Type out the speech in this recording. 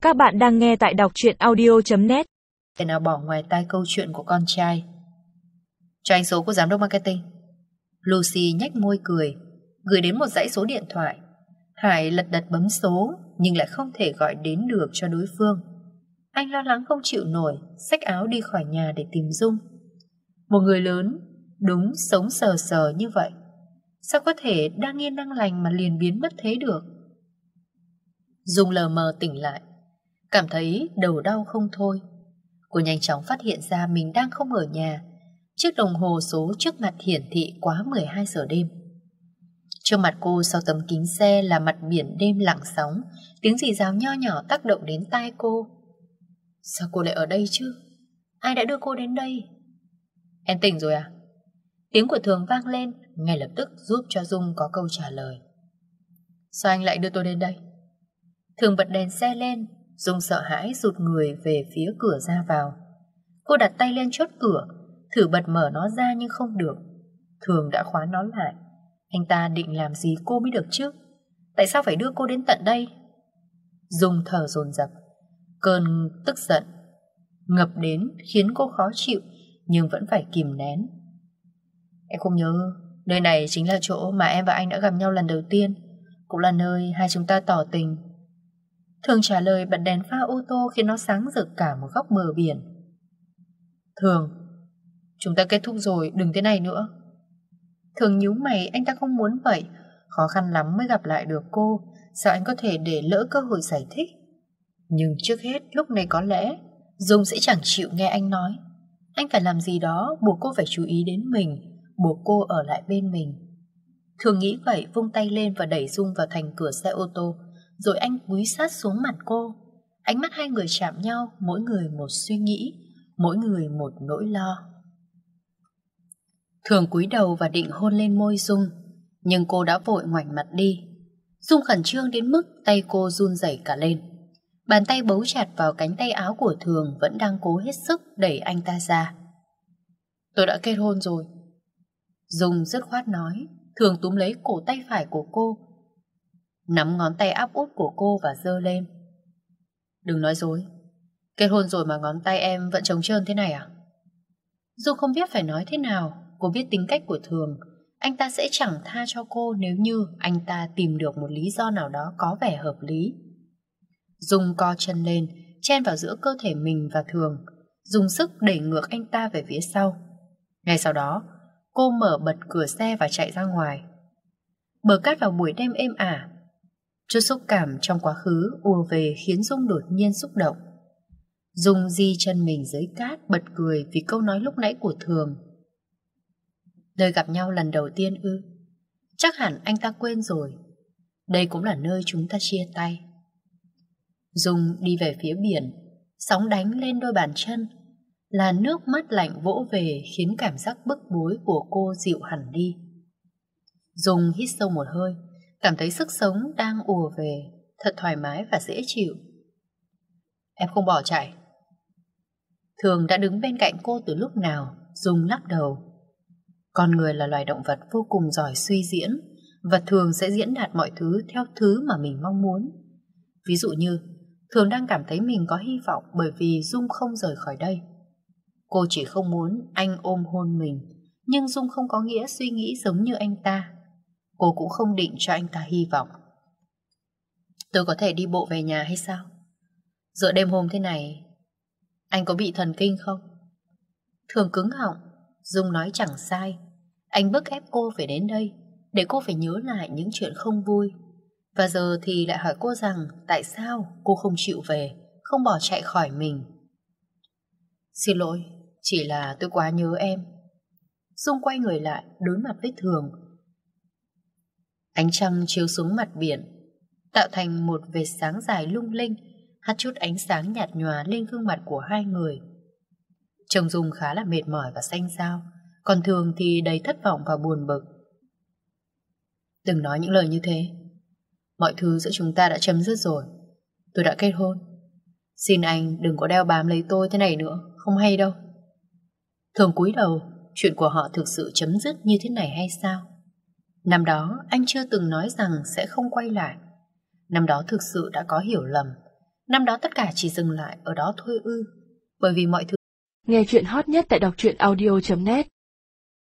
Các bạn đang nghe tại đọc truyện audio.net. Thế nào bỏ ngoài tai câu chuyện của con trai. Cho anh số của giám đốc marketing. Lucy nhếch môi cười, gửi đến một dãy số điện thoại. Hải lật đật bấm số nhưng lại không thể gọi đến được cho đối phương. Anh lo lắng không chịu nổi, xách áo đi khỏi nhà để tìm Dung. Một người lớn đúng sống sờ sờ như vậy, sao có thể đang yên đang lành mà liền biến mất thế được? Dung lờ mờ tỉnh lại, cảm thấy đầu đau không thôi. Cô nhanh chóng phát hiện ra mình đang không ở nhà. Chiếc đồng hồ số trước mặt hiển thị quá 12 giờ đêm. Trước mặt cô sau tấm kính xe là mặt biển đêm lặng sóng. Tiếng rì rào nho nhỏ tác động đến tai cô. Sao cô lại ở đây chứ? Ai đã đưa cô đến đây? Em tỉnh rồi à? Tiếng của Thường vang lên, ngay lập tức giúp cho Dung có câu trả lời. Sao anh lại đưa tôi đến đây? Thường bật đèn xe lên. Dung sợ hãi rụt người về phía cửa ra vào. Cô đặt tay lên chốt cửa, thử bật mở nó ra nhưng không được. Thường đã khóa nó lại. Anh ta định làm gì cô mới được chứ? Tại sao phải đưa cô đến tận đây? Dung thở dồn dập. Cơn tức giận ngập đến khiến cô khó chịu, nhưng vẫn phải kìm nén. Em không nhớ nơi này chính là chỗ mà em và anh đã gặp nhau lần đầu tiên, cũng là nơi hai chúng ta tỏ tình. Thường trả lời bật đèn pha ô tô khiến nó sáng rực cả một góc bờ biển. Thường, chúng ta kết thúc rồi, đừng thế này nữa. Thường nhíu mày, anh ta không muốn vậy. Khó khăn lắm mới gặp lại được cô, sao anh có thể để lỡ cơ hội giải thích? Nhưng trước hết lúc này có lẽ Dung sẽ chẳng chịu nghe anh nói. Anh phải làm gì đó buộc cô phải chú ý đến mình, buộc cô ở lại bên mình. Thường nghĩ vậy, vung tay lên và đẩy Dung vào thành cửa xe ô tô. Rồi anh cúi sát xuống mặt cô. Ánh mắt hai người chạm nhau, mỗi người một suy nghĩ, mỗi người một nỗi lo. Thường cúi đầu và định hôn lên môi Dung, nhưng cô đã vội ngoảnh mặt đi. Dung khẩn trương đến mức tay cô run rẩy cả lên. Bàn tay bấu chặt vào cánh tay áo của Thường vẫn đang cố hết sức đẩy anh ta ra. Tôi đã kết hôn rồi. Dung dứt khoát nói. Thường túm lấy cổ tay phải của cô, nắm ngón tay áp út của cô và giơ lên. Đừng nói dối. Kết hôn rồi mà ngón tay em vẫn trống trơn thế này à? Dung không biết phải nói thế nào. Cô biết tính cách của Thường. Anh ta sẽ chẳng tha cho cô nếu như anh ta tìm được một lý do nào đó có vẻ hợp lý. Dung co chân lên, chen vào giữa cơ thể mình và Thường, dùng sức đẩy ngược anh ta về phía sau. Ngay sau đó, cô mở bật cửa xe và chạy ra ngoài. Bờ cát vào buổi đêm êm ả. Chút xúc cảm trong quá khứ ùa về khiến Dung đột nhiên xúc động. Dung di chân mình dưới cát, bật cười vì câu nói lúc nãy của Thường. Nơi gặp nhau lần đầu tiên ư? Chắc hẳn anh ta quên rồi. Đây cũng là nơi chúng ta chia tay. Dung đi về phía biển, sóng đánh lên đôi bàn chân, là nước mắt lạnh vỗ về khiến cảm giác bức bối của cô dịu hẳn đi. Dung hít sâu một hơi, cảm thấy sức sống đang ùa về, thật thoải mái và dễ chịu. Em không bỏ chạy. Thường đã đứng bên cạnh cô từ lúc nào. Dung lắc đầu. Con người là loài động vật vô cùng giỏi suy diễn, và Thường sẽ diễn đạt mọi thứ theo thứ mà mình mong muốn. Ví dụ như Thường đang cảm thấy mình có hy vọng bởi vì Dung không rời khỏi đây. Cô chỉ không muốn anh ôm hôn mình, nhưng Dung không có nghĩa suy nghĩ giống như anh ta. Cô cũng không định cho anh ta hy vọng. Tôi có thể đi bộ về nhà hay sao? Giữa đêm hôm thế này, anh có bị thần kinh không? Thường cứng họng. Dung nói chẳng sai. Anh bức ép cô phải đến đây, để cô phải nhớ lại những chuyện không vui. Và giờ thì lại hỏi cô rằng tại sao cô không chịu về, không bỏ chạy khỏi mình. Xin lỗi, chỉ là tôi quá nhớ em. Dung quay người lại, đối mặt với Thường. Ánh trăng chiếu xuống mặt biển, tạo thành một vệt sáng dài lung linh, hắt chút ánh sáng nhạt nhòa lên gương mặt của hai người. Trông Dung khá là mệt mỏi và xanh xao, còn Thường thì đầy thất vọng và buồn bực. Đừng nói những lời như thế. Mọi thứ giữa chúng ta đã chấm dứt rồi. Tôi đã kết hôn. Xin anh đừng có đeo bám lấy tôi thế này nữa, không hay đâu. Thường cúi đầu. Chuyện của họ thực sự chấm dứt như thế này hay sao? Năm đó anh chưa từng nói rằng sẽ không quay lại. Năm đó thực sự đã có hiểu lầm. Năm đó tất cả chỉ dừng lại ở đó thôi ư? Bởi vì mọi thứ. Nghe chuyện hot nhất tại đọc truyện audio.net